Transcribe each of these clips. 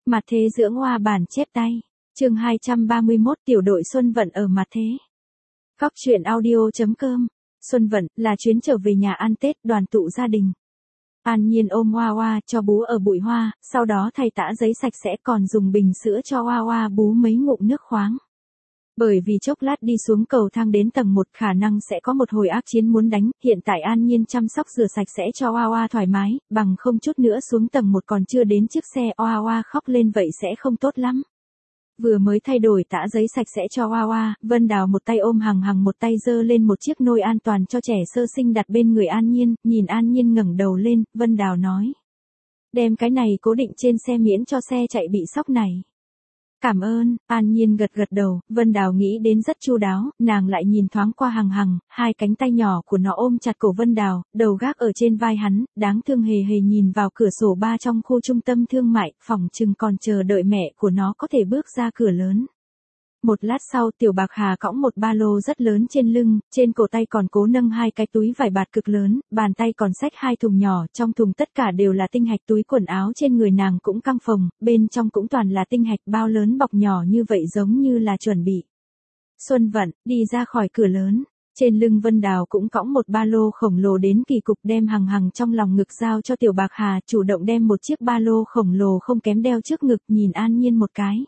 Mặt thế dưỡng hoa bản chép tay. Chương 231 tiểu đội Xuân Vận ở mặt thế. Góc truyện audio.com. Xuân Vận là chuyến trở về nhà ăn Tết đoàn tụ gia đình. An Nhiên ôm Hoa Hoa cho bú ở bụi hoa, sau đó thay tã giấy sạch sẽ còn dùng bình sữa cho Hoa Hoa bú mấy ngụm nước khoáng. Bởi vì chốc lát đi xuống cầu thang đến tầng 1 khả năng sẽ có một hồi ác chiến muốn đánh, hiện tại An Nhiên chăm sóc rửa sạch sẽ cho Hoa Hoa thoải mái, bằng không chút nữa xuống tầng 1 còn chưa đến chiếc xe Hoa Hoa khóc lên vậy sẽ không tốt lắm. Vừa mới thay đổi tã giấy sạch sẽ cho Hoa Hoa, Vân Đào một tay ôm Hằng Hằng một tay giơ lên một chiếc nôi an toàn cho trẻ sơ sinh đặt bên người An Nhiên, nhìn An Nhiên ngẩng đầu lên, Vân Đào nói. Đem cái này cố định trên xe miễn cho xe chạy bị sóc này. Cảm ơn, An Nhiên gật gật đầu, Vân Đào nghĩ đến rất chu đáo, nàng lại nhìn thoáng qua Hằng Hằng, hai cánh tay nhỏ của nó ôm chặt cổ Vân Đào, đầu gác ở trên vai hắn, đáng thương hề hề nhìn vào cửa sổ ba trong khu trung tâm thương mại, phỏng chừng còn chờ đợi mẹ của nó có thể bước ra cửa lớn. Một lát sau Tiểu Bạc Hà cõng một ba lô rất lớn trên lưng, trên cổ tay còn cố nâng hai cái túi vải bạt cực lớn, bàn tay còn xách hai thùng nhỏ, trong thùng tất cả đều là tinh hạch, túi quần áo trên người nàng cũng căng phồng, bên trong cũng toàn là tinh hạch, bao lớn bọc nhỏ như vậy giống như là chuẩn bị. Xuân Vận, đi ra khỏi cửa lớn. Trên lưng Vân Đào cũng cõng một ba lô khổng lồ đến kỳ cục, đem Hằng Hằng trong lòng ngực giao cho Tiểu Bạc Hà, chủ động đem một chiếc ba lô khổng lồ không kém đeo trước ngực, nhìn An Nhiên một cái.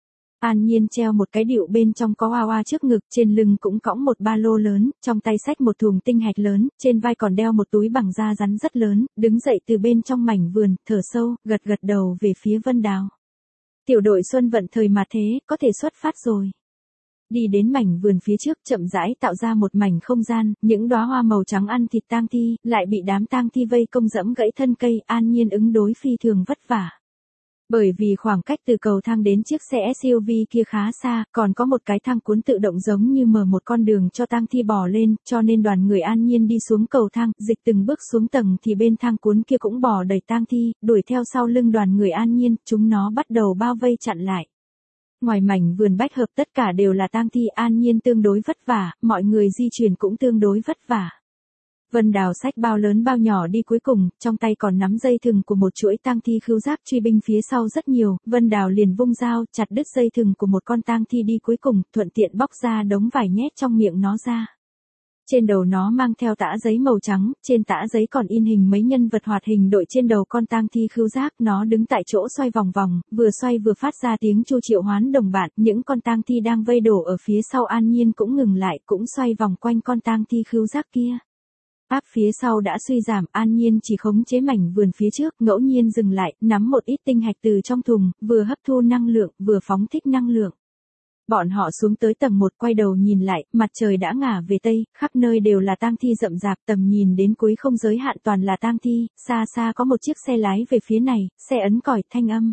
An Nhiên treo một cái điệu bên trong có Hoa Hoa trước ngực, trên lưng cũng cõng một ba lô lớn, trong tay xách một thùng tinh hạch lớn, trên vai còn đeo một túi bằng da rắn rất lớn, đứng dậy từ bên trong mảnh vườn, thở sâu, gật gật đầu về phía Vân Đào. Tiểu đội Xuân Vận thời mà thế, có thể xuất phát rồi. Đi đến mảnh vườn phía trước chậm rãi tạo ra một mảnh không gian, những đóa hoa màu trắng ăn thịt tang thi, lại bị đám tang thi vây công dẫm gãy thân cây, An Nhiên ứng đối phi thường vất vả. Bởi vì khoảng cách từ cầu thang đến chiếc xe SUV kia khá xa, còn có một cái thang cuốn tự động giống như mở một con đường cho tang thi bò lên, cho nên đoàn người An Nhiên đi xuống cầu thang, dịch từng bước xuống tầng thì bên thang cuốn kia cũng bò đầy tang thi, đuổi theo sau lưng đoàn người An Nhiên, chúng nó bắt đầu bao vây chặn lại. Ngoài mảnh vườn bách hợp tất cả đều là tang thi, An Nhiên tương đối vất vả, mọi người di chuyển cũng tương đối vất vả. Vân Đào xách bao lớn bao nhỏ đi cuối cùng, trong tay còn nắm dây thừng của một chuỗi tang thi khứu giác truy binh phía sau rất nhiều, Vân Đào liền vung dao, chặt đứt dây thừng của một con tang thi đi cuối cùng, thuận tiện bóc ra đống vải nhét trong miệng nó ra. Trên đầu nó mang theo tã giấy màu trắng, trên tã giấy còn in hình mấy nhân vật hoạt hình đội trên đầu con tang thi khứu giác, nó đứng tại chỗ xoay vòng vòng, vừa xoay vừa phát ra tiếng chu triệu hoán đồng bạn, những con tang thi đang vây đổ ở phía sau An Nhiên cũng ngừng lại, cũng xoay vòng quanh con tang thi khứu giác kia. Áp phía sau đã suy giảm, An Nhiên chỉ khống chế mảnh vườn phía trước, ngẫu nhiên dừng lại, nắm một ít tinh hạch từ trong thùng, vừa hấp thu năng lượng, vừa phóng thích năng lượng. Bọn họ xuống tới tầng 1 quay đầu nhìn lại, mặt trời đã ngả về tây, khắp nơi đều là tang thi rậm rạp, tầm nhìn đến cuối không giới hạn toàn là tang thi, xa xa có một chiếc xe lái về phía này, xe ấn còi, thanh âm.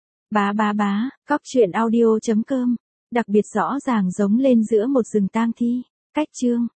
Bá bá bá, góc truyện audio.com, đặc biệt rõ ràng giống lên giữa một rừng tang thi. Cách chương.